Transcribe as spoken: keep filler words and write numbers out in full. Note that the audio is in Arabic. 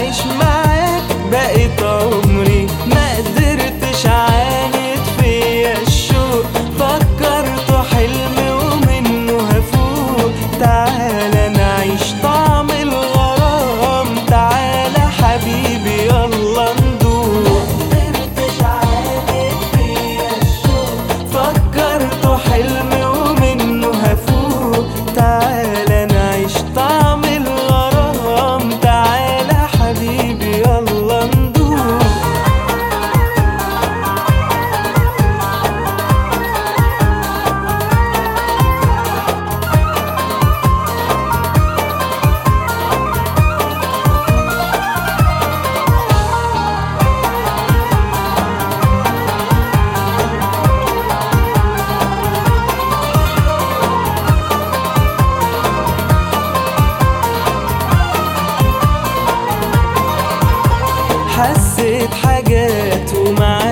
أعيش معاك بقيت عمري، ما قدرتش عاند فيا الشوق، فكرته حلم ومنه هفوق. تعالى نعيش طعم الغرام، تعالى حبيبي يلا ندوق. ما قدرتش عاند فيا الشوق، فكرته حلم ومنه هفوق. تعالى نعيش طعم الغرام، تعالى حبيبي يلا ندوق. حسيت حاجات ومعاك